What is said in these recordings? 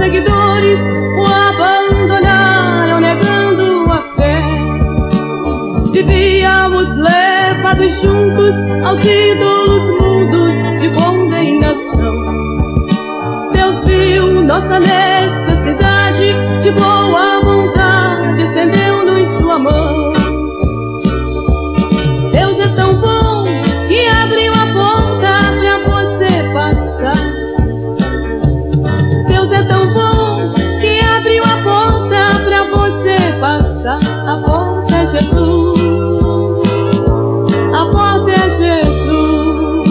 seguidores o abandonaram, negando a fé. Vivíamos levados juntos aos ídolos mundos de condenação. Deus viu nossa necessidade, de boa vontade estendeu-nos sua mão. Deus é tão bom que abriu a porta pra você passar. Deus é tão bom que abriu a porta pra você passar. A porta é Jesus, a porta é Jesus.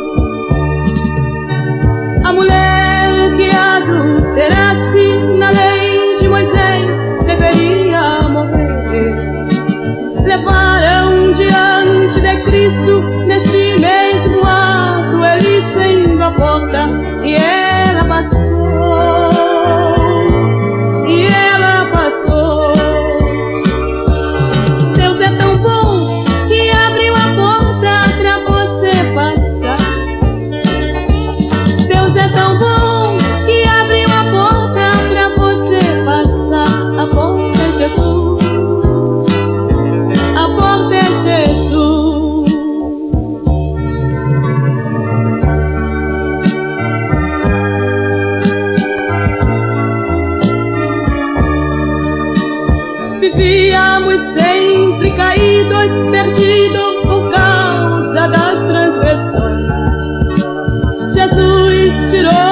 A mulher que adulterasse na lei de Moisés deveria morrer. Levaram diante de Cristo neste mesmo ato, ele sendo a porta, e ela passou, e ela passou. Deus é tão bom que abriu a porta pra você passar. Deus é tão bom que abriu a porta pra você passar. A porta é Jesus, a porta é Jesus. Vivíamos sempre caídos, perdidos por causa das transgressões. Jesus tirou